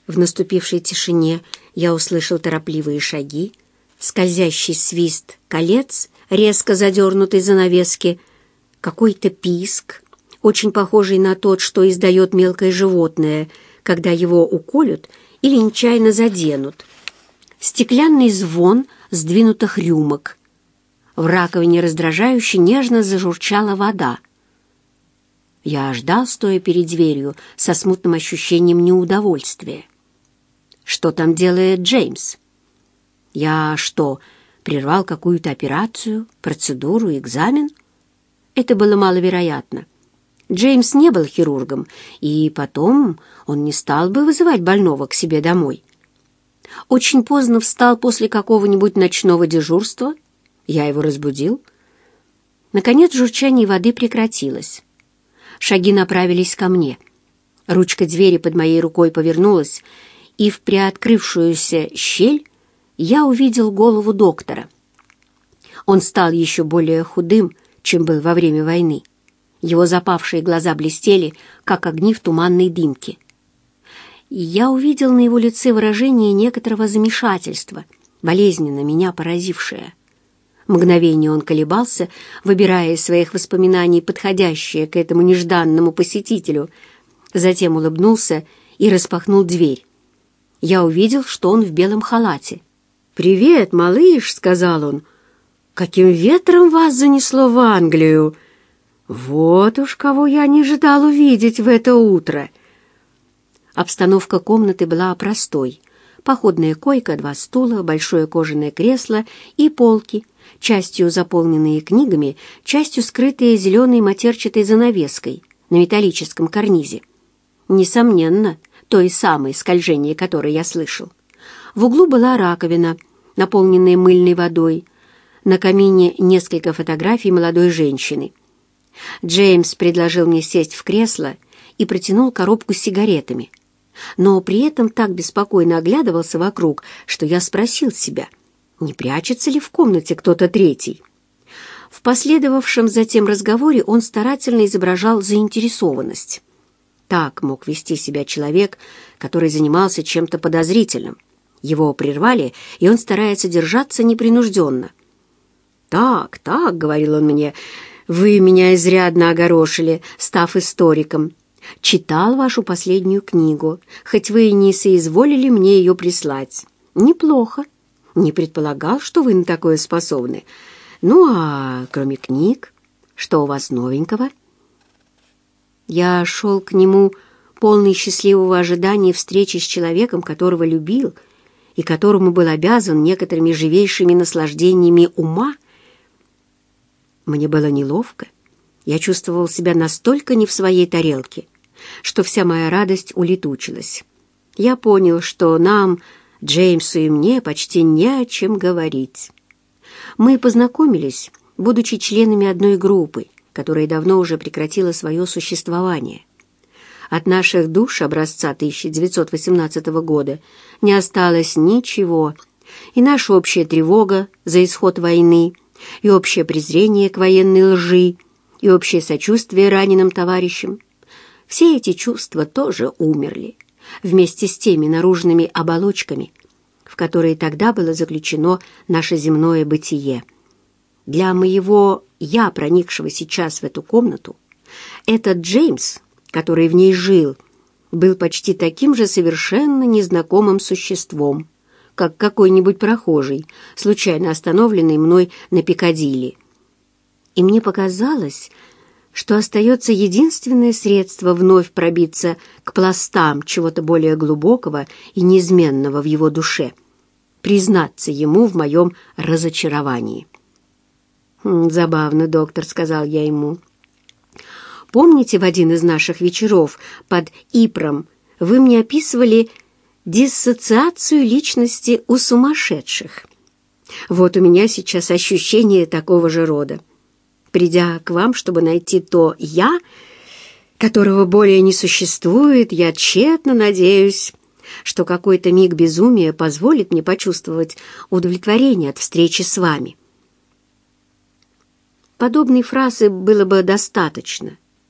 В наступившей тишине я услышал торопливые шаги, скользящий свист колец, резко задернутой занавески, какой-то писк, очень похожий на тот, что издает мелкое животное, когда его уколют или нечаянно заденут, стеклянный звон сдвинутых рюмок. В раковине раздражающе нежно зажурчала вода. Я ждал, стоя перед дверью, со смутным ощущением неудовольствия. Что там делает Джеймс? Я что, прервал какую-то операцию, процедуру, экзамен? Это было маловероятно. Джеймс не был хирургом, и потом он не стал бы вызывать больного к себе домой. Очень поздно встал после какого-нибудь ночного дежурства. Я его разбудил. Наконец журчание воды прекратилось. Шаги направились ко мне. Ручка двери под моей рукой повернулась, и в приоткрывшуюся щель я увидел голову доктора. Он стал еще более худым, чем был во время войны. Его запавшие глаза блестели, как огни в туманной дымке. И я увидел на его лице выражение некоторого замешательства, болезненно меня поразившее. Мгновение он колебался, выбирая из своих воспоминаний подходящее к этому нежданному посетителю, затем улыбнулся и распахнул дверь. Я увидел, что он в белом халате. «Привет, малыш», — сказал он. «Каким ветром вас занесло в Англию? Вот уж кого я не ждал увидеть в это утро». Обстановка комнаты была простой. Походная койка, 2 стула, большое кожаное кресло и полки, частью заполненные книгами, частью скрытые зеленой матерчатой занавеской на металлическом карнизе. Несомненно, той самой, скольжение которой я слышал. В углу была раковина, наполненная мыльной водой. На камине несколько фотографий молодой женщины. Джеймс предложил мне сесть в кресло и протянул коробку с сигаретами. Но при этом так беспокойно оглядывался вокруг, что я спросил себя, не прячется ли в комнате кто-то третий. В последовавшем затем разговоре он старательно изображал заинтересованность. Так мог вести себя человек, который занимался чем-то подозрительным. Его прервали, и он старается держаться непринужденно. «Так, так», — говорил он мне, — «вы меня изрядно огорошили, став историком. Читал вашу последнюю книгу, хоть вы и не соизволили мне ее прислать. Неплохо. Не предполагал, что вы на такое способны. Ну, а кроме книг, что у вас новенького?» Я шел к нему, полный счастливого ожидания встречи с человеком, которого любил и которому был обязан некоторыми живейшими наслаждениями ума. Мне было неловко. Я чувствовал себя настолько не в своей тарелке, что вся моя радость улетучилась. Я понял, что нам, Джеймсу и мне, почти не о чем говорить. Мы познакомились, будучи членами одной группы, которая давно уже прекратила свое существование. От наших душ образца 1918 года не осталось ничего, и наша общая тревога за исход войны, и общее презрение к военной лжи, и общее сочувствие раненым товарищам. Все эти чувства тоже умерли, вместе с теми наружными оболочками, в которые тогда было заключено наше земное бытие. Для моего «я», проникшего сейчас в эту комнату, этот Джеймс, который в ней жил, был почти таким же совершенно незнакомым существом, как какой-нибудь прохожий, случайно остановленный мной на Пикадилли. И мне показалось, что остается единственное средство вновь пробиться к пластам чего-то более глубокого и неизменного в его душе, признаться ему в моем разочаровании. «Забавно, доктор», — сказал я ему. «Помните, в один из наших вечеров под Ипром вы мне описывали диссоциацию личности у сумасшедших? Вот у меня сейчас ощущение такого же рода. Придя к вам, чтобы найти то «я», которого более не существует, я тщетно надеюсь, что какой-то миг безумия позволит мне почувствовать удовлетворение от встречи с вами». Подобной фразы было бы достаточно,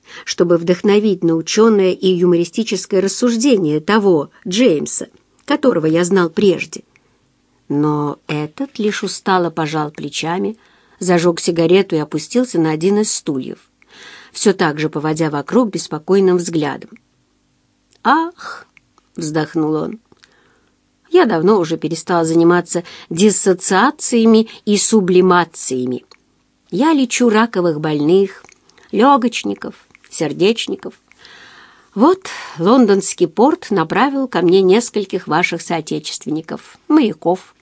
чтобы вдохновить на ученое и юмористическое рассуждение того Джеймса, которого я знал прежде. Но этот лишь устало пожал плечами, зажег сигарету и опустился на один из стульев, все так же поводя вокруг беспокойным взглядом. «Ах!» — вздохнул он. «Я давно уже перестал заниматься диссоциациями и сублимациями. Я лечу раковых больных, легочников, сердечников. Вот лондонский порт направил ко мне нескольких ваших соотечественников, моряков».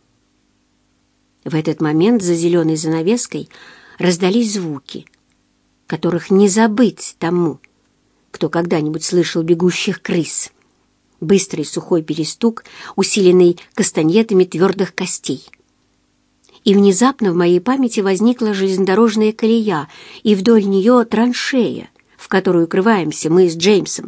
В этот момент за зеленой занавеской раздались звуки, которых не забыть тому, кто когда-нибудь слышал бегущих крыс. Быстрый сухой перестук, усиленный кастаньетами твердых костей. И внезапно в моей памяти возникла железнодорожная колея, и вдоль нее траншея, в которую укрываемся мы с Джеймсом.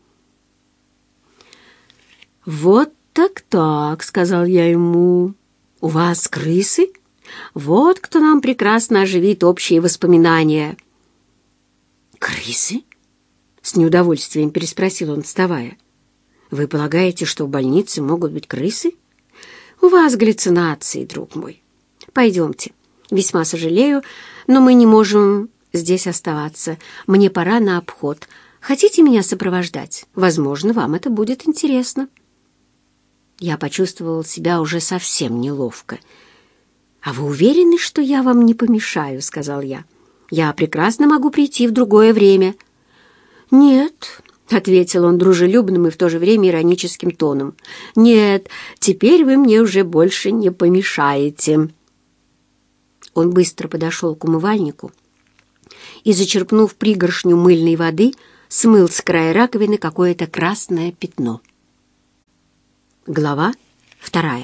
«Вот так-так», — сказал я ему. «У вас крысы? Вот кто нам прекрасно оживит общие воспоминания». «Крысы?» — с неудовольствием переспросил он, вставая. «Вы полагаете, что в больнице могут быть крысы? У вас галлюцинации, друг мой. Пойдемте. Весьма сожалею, но мы не можем здесь оставаться. Мне пора на обход. Хотите меня сопровождать? Возможно, вам это будет интересно». Я почувствовал себя уже совсем неловко. «А вы уверены, что я вам не помешаю?» — сказал я. «Я прекрасно могу прийти в другое время». «Нет», — ответил он дружелюбным и в то же время ироническим тоном. «Нет, теперь вы мне уже больше не помешаете». Он быстро подошел к умывальнику и, зачерпнув пригоршню мыльной воды, смыл с края раковины какое-то красное пятно. Глава 2.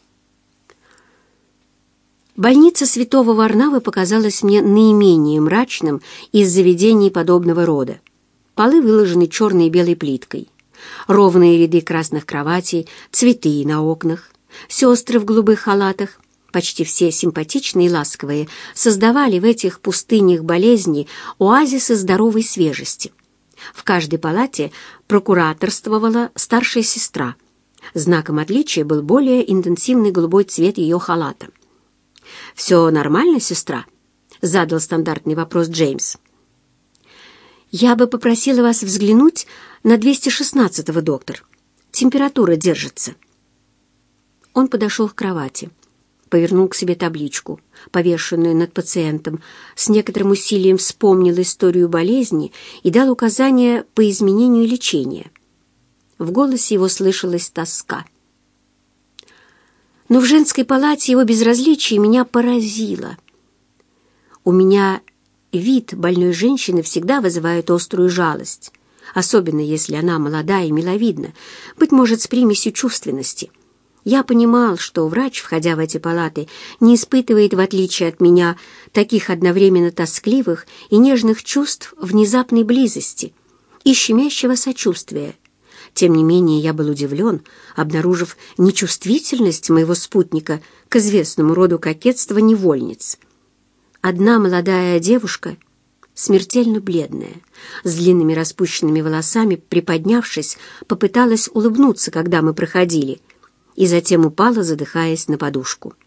Больница Святого Варнавы показалась мне наименее мрачным из заведений подобного рода. Полы выложены черной и белой плиткой, ровные ряды красных кроватей, цветы на окнах, сестры в голубых халатах, почти все симпатичные и ласковые, создавали в этих пустынях болезни оазисы здоровой свежести. В каждой палате прокураторствовала старшая сестра. Знаком отличия был более интенсивный голубой цвет ее халата. «Все нормально, сестра?» — задал стандартный вопрос Джеймс. «Я бы попросила вас взглянуть на 216-го, доктор. Температура держится». Он подошел к кровати, повернул к себе табличку, повешенную над пациентом, с некоторым усилием вспомнил историю болезни и дал указания по изменению лечения. В голосе его слышалась тоска. Но в женской палате его безразличие меня поразило. У меня вид больной женщины всегда вызывает острую жалость, особенно если она молода и миловидна, быть может, с примесью чувственности. Я понимал, что врач, входя в эти палаты, не испытывает, в отличие от меня, таких одновременно тоскливых и нежных чувств внезапной близости и щемящего сочувствия. Тем не менее, я был удивлен, обнаружив нечувствительность моего спутника к известному роду кокетства невольниц. Одна молодая девушка, смертельно бледная, с длинными распущенными волосами, приподнявшись, попыталась улыбнуться, когда мы проходили, и затем упала, задыхаясь на подушку.